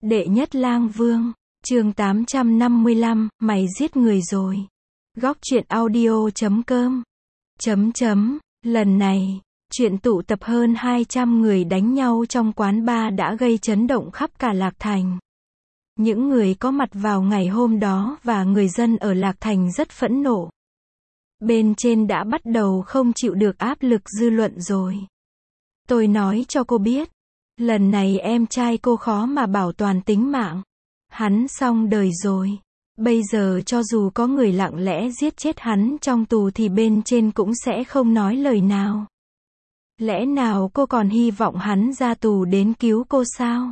Đệ nhất lang vương, chương 855, mày giết người rồi. Góc truyện audio.com. Lần này, chuyện tụ tập hơn 200 người đánh nhau trong quán bar đã gây chấn động khắp cả Lạc Thành. Những người có mặt vào ngày hôm đó và người dân ở Lạc Thành rất phẫn nộ. Bên trên đã bắt đầu không chịu được áp lực dư luận rồi. Tôi nói cho cô biết, lần này em trai cô khó mà bảo toàn tính mạng. Hắn xong đời rồi. Bây giờ cho dù có người lặng lẽ giết chết hắn trong tù thì bên trên cũng sẽ không nói lời nào. Lẽ nào cô còn hy vọng hắn ra tù đến cứu cô sao?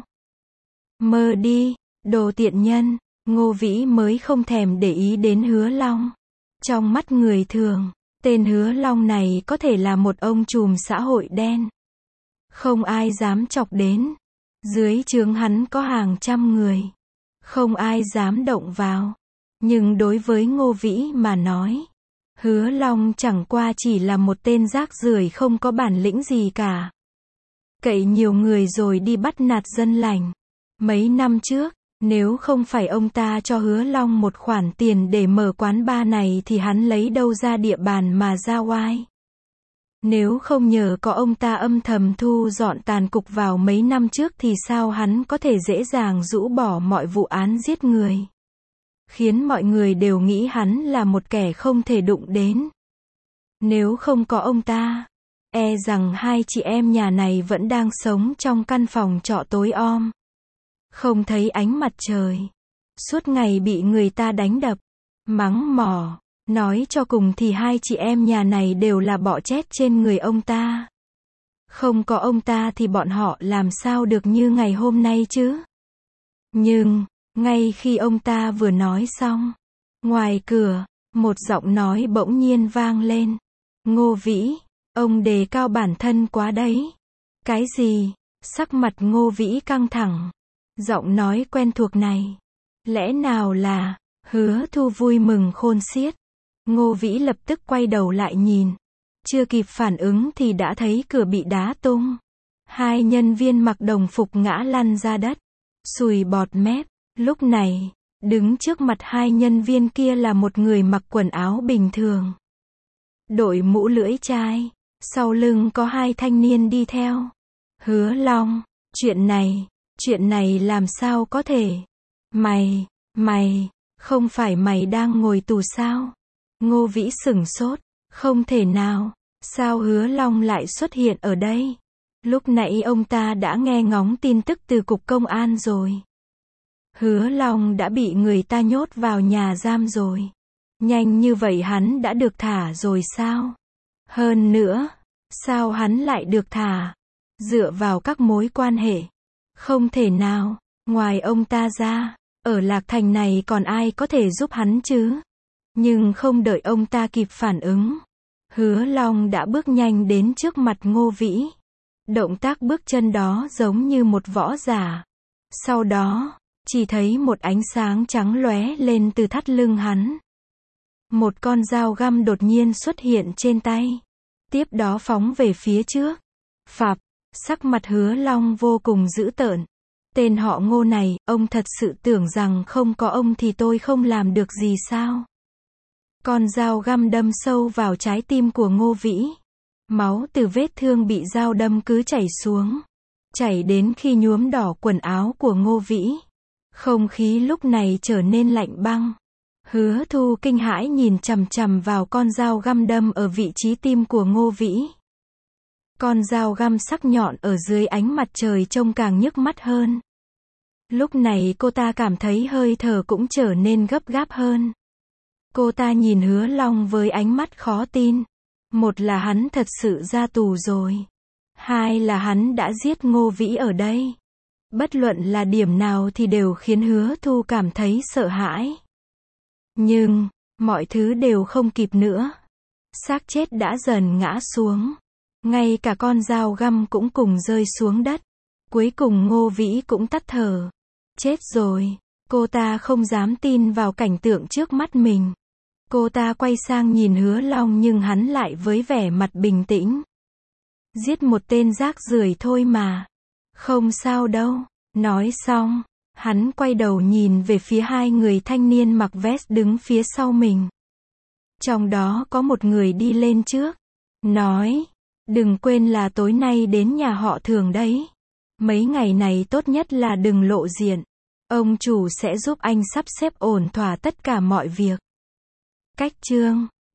Mơ đi, đồ tiện nhân. Ngô Vĩ mới không thèm để ý đến Hứa Long. Trong mắt người thường, tên Hứa Long này có thể là một ông trùm xã hội đen. Không ai dám chọc đến. Dưới trướng hắn có hàng trăm người. Không ai dám động vào. Nhưng đối với Ngô Vĩ mà nói, Hứa Long chẳng qua chỉ là một tên rác rưởi không có bản lĩnh gì cả. Cậy nhiều người rồi đi bắt nạt dân lành. Mấy năm trước, nếu không phải ông ta cho Hứa Long một khoản tiền để mở quán bar này thì hắn lấy đâu ra địa bàn mà ra oai. Nếu không nhờ có ông ta âm thầm thu dọn tàn cục vào mấy năm trước thì sao hắn có thể dễ dàng rũ bỏ mọi vụ án giết người. Khiến mọi người đều nghĩ hắn là một kẻ không thể đụng đến. Nếu không có ông ta, e rằng hai chị em nhà này vẫn đang sống trong căn phòng trọ tối om. Không thấy ánh mặt trời. Suốt ngày bị người ta đánh đập, mắng mỏ. Nói cho cùng thì hai chị em nhà này đều là bọ chết trên người ông ta. Không có ông ta thì bọn họ làm sao được như ngày hôm nay chứ? Nhưng, ngay khi ông ta vừa nói xong, ngoài cửa, một giọng nói bỗng nhiên vang lên. Ngô Vĩ, ông đề cao bản thân quá đấy. Cái gì? Sắc mặt Ngô Vĩ căng thẳng. Giọng nói quen thuộc này. Lẽ nào là Hứa Thu vui mừng khôn xiết. Ngô Vĩ lập tức quay đầu lại nhìn. Chưa kịp phản ứng thì đã thấy cửa bị đá tung. Hai nhân viên mặc đồng phục ngã lăn ra đất. Sùi bọt mép. Lúc này, đứng trước mặt hai nhân viên kia là một người mặc quần áo bình thường. Đội mũ lưỡi chai. Sau lưng có hai thanh niên đi theo. Hứa Long, chuyện này làm sao có thể? Mày, không phải mày đang ngồi tù sao? Ngô Vĩ sửng sốt, không thể nào, sao Hứa Long lại xuất hiện ở đây? Lúc nãy ông ta đã nghe ngóng tin tức từ cục công an rồi. Hứa Long đã bị người ta nhốt vào nhà giam rồi. Nhanh như vậy hắn đã được thả rồi sao? Hơn nữa, sao hắn lại được thả? Dựa vào các mối quan hệ. Không thể nào, ngoài ông ta ra, ở Lạc Thành này còn ai có thể giúp hắn chứ? Nhưng không đợi ông ta kịp phản ứng, Hứa Long đã bước nhanh đến trước mặt Ngô Vĩ. Động tác bước chân đó giống như một võ giả. Sau đó, chỉ thấy một ánh sáng trắng lóe lên từ thắt lưng hắn. Một con dao găm đột nhiên xuất hiện trên tay. Tiếp đó phóng về phía trước. Phạp, sắc mặt Hứa Long vô cùng dữ tợn. Tên họ Ngô này, ông thật sự tưởng rằng không có ông thì tôi không làm được gì sao? Con dao găm đâm sâu vào trái tim của Ngô Vĩ. Máu từ vết thương bị dao đâm cứ chảy xuống. Chảy đến khi nhuốm đỏ quần áo của Ngô Vĩ. Không khí lúc này trở nên lạnh băng. Hứa Thu kinh hãi nhìn chằm chằm vào con dao găm đâm ở vị trí tim của Ngô Vĩ. Con dao găm sắc nhọn ở dưới ánh mặt trời trông càng nhức mắt hơn. Lúc này cô ta cảm thấy hơi thở cũng trở nên gấp gáp hơn. Cô ta nhìn Hứa Long với ánh mắt khó tin. Một là hắn thật sự ra tù rồi. Hai là hắn đã giết Ngô Vĩ ở đây. Bất luận là điểm nào thì đều khiến Hứa Thu cảm thấy sợ hãi. Nhưng, mọi thứ đều không kịp nữa. Xác chết đã dần ngã xuống. Ngay cả con dao găm cũng cùng rơi xuống đất. Cuối cùng Ngô Vĩ cũng tắt thở. Chết rồi. Cô ta không dám tin vào cảnh tượng trước mắt mình. Cô ta quay sang nhìn Hứa Long nhưng hắn lại với vẻ mặt bình tĩnh. Giết một tên rác rưởi thôi mà. Không sao đâu. Nói xong, Hắn quay đầu nhìn về phía hai người thanh niên mặc vest đứng phía sau mình. Trong đó có một người đi lên trước. Nói, đừng quên là tối nay đến nhà họ Thường đấy. Mấy ngày này tốt nhất là đừng lộ diện. Ông chủ sẽ giúp anh sắp xếp ổn thỏa tất cả mọi việc. Cách chương